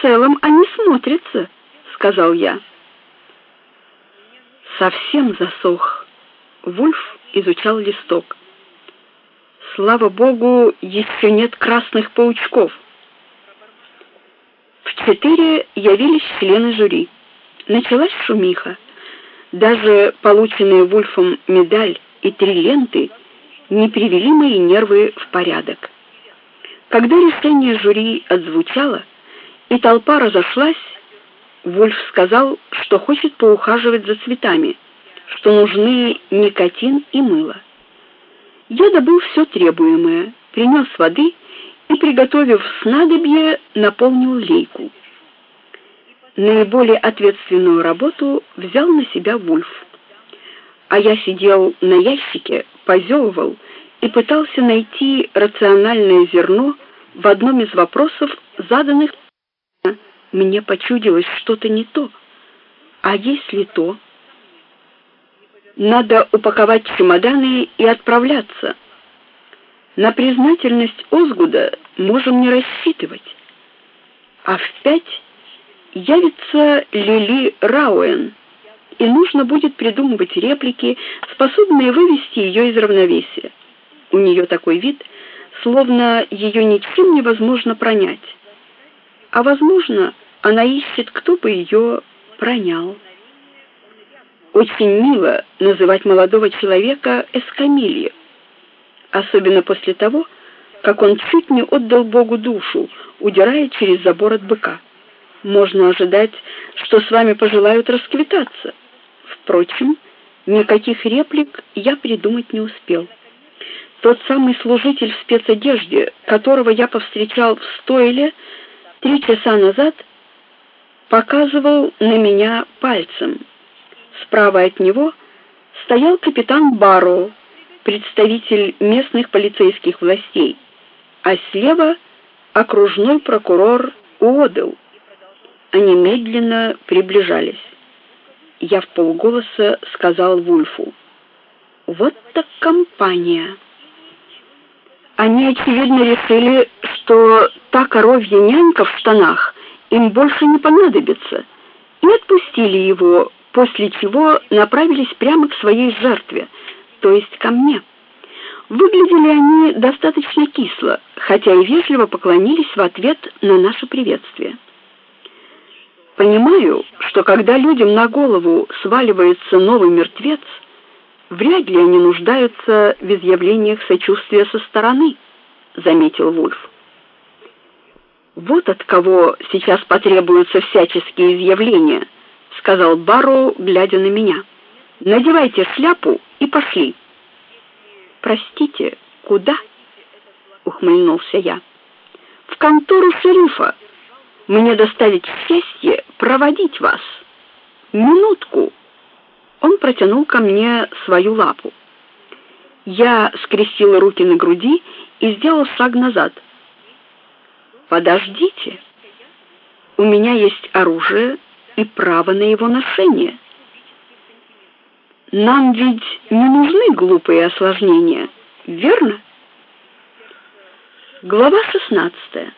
целом они смотрятся, сказал я. Совсем засох. Вульф изучал листок. Слава богу, еще нет красных паучков. В 4 явились члены жюри. Началась шумиха. Даже полученные Вульфом медаль и 3 ленты не привели мои нервы в порядок. Когда решение жюри отзвучало и толпа разошлась, Вульф сказал, что хочет поухаживать за цветами, что нужны никотин и мыло. Я добыл все требуемое, принес воды и, приготовив снадобье, наполнил лейку. Наиболее ответственную работу взял на себя Вульф, а я сидел на ящике, позевывал и пытался найти рациональное зерно в одном из вопросов, заданных. Мне почудилось что-то не то. А если то? Надо упаковать чемоданы и отправляться. На признательность Озгуда можем не рассчитывать. А в 5 явится Лили Рауэн, и нужно будет придумывать реплики, способные вывести ее из равновесия. У нее такой вид, словно ее ничем невозможно пронять. А возможно, она ищет, кто бы ее пронял. Очень мило называть молодого человека Эскамильо, особенно после того, как он чуть не отдал Богу душу, удирая через забор от быка. Можно ожидать, что с вами пожелают расквитаться. Впрочем, никаких реплик я придумать не успел. Тот самый служитель в спецодежде, которого я повстречал в стойле 3 часа назад, показывал на меня пальцем. Справа от него стоял капитан Барроу, представитель местных полицейских властей, а слева окружной прокурор Уодл. Они медленно приближались. Я вполголоса сказал Вульфу: «Вот так компания». Они, очевидно, решили, что та коровья нянька в штанах им больше не понадобится, и отпустили его, после чего направились прямо к своей жертве, то есть ко мне. Выглядели они достаточно кисло, хотя и вежливо поклонились в ответ на наше приветствие. Понимаю, что когда людям на голову сваливается новый мертвец, вряд ли они нуждаются в изъявлениях сочувствия со стороны, заметил Вульф. Вот от кого сейчас потребуются всяческие изъявления, сказал Барроу, глядя на меня. Надевайте шляпу и пошли. Простите, куда? Ухмыльнулся я. В контору шерифа. Мне доставить счастье проводить вас. Минутку. Он протянул ко мне свою лапу. Я скрестила руки на груди и сделал шаг назад. Подождите. У меня есть оружие и право на его ношение. Нам ведь не нужны глупые осложнения, верно? Глава 16.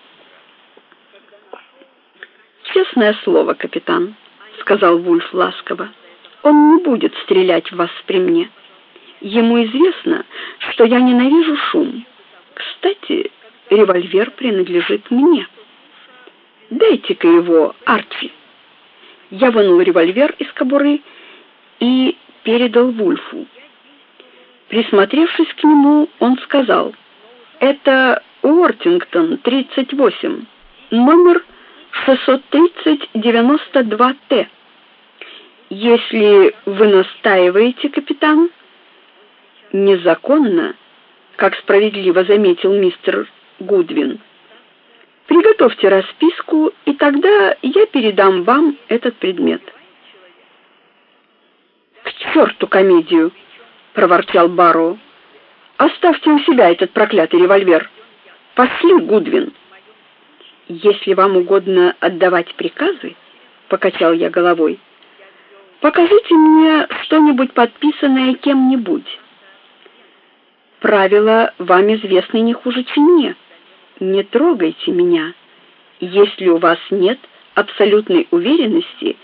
Честное слово, капитан, сказал Вульф ласково. Он не будет стрелять в вас при мне. Ему известно, что я ненавижу шум. Кстати, револьвер принадлежит мне. Дайте-ка его, Арчи. Я вынул револьвер из кобуры и передал Вульфу. Присмотревшись к нему, он сказал: «Это Уортингтон, 38, номер 630-92Т. Если вы настаиваете, капитан, незаконно, как справедливо заметил мистер Гудвин, приготовьте расписку, и тогда я передам вам этот предмет». «К черту комедию!» — проворчал Барроу. «Оставьте у себя этот проклятый револьвер. Пошли, Гудвин». «Если вам угодно отдавать приказы, — покачал я головой, — покажите мне что-нибудь подписанное кем-нибудь. Правила вам известны не хуже, чем мне. Не трогайте меня, если у вас нет абсолютной уверенности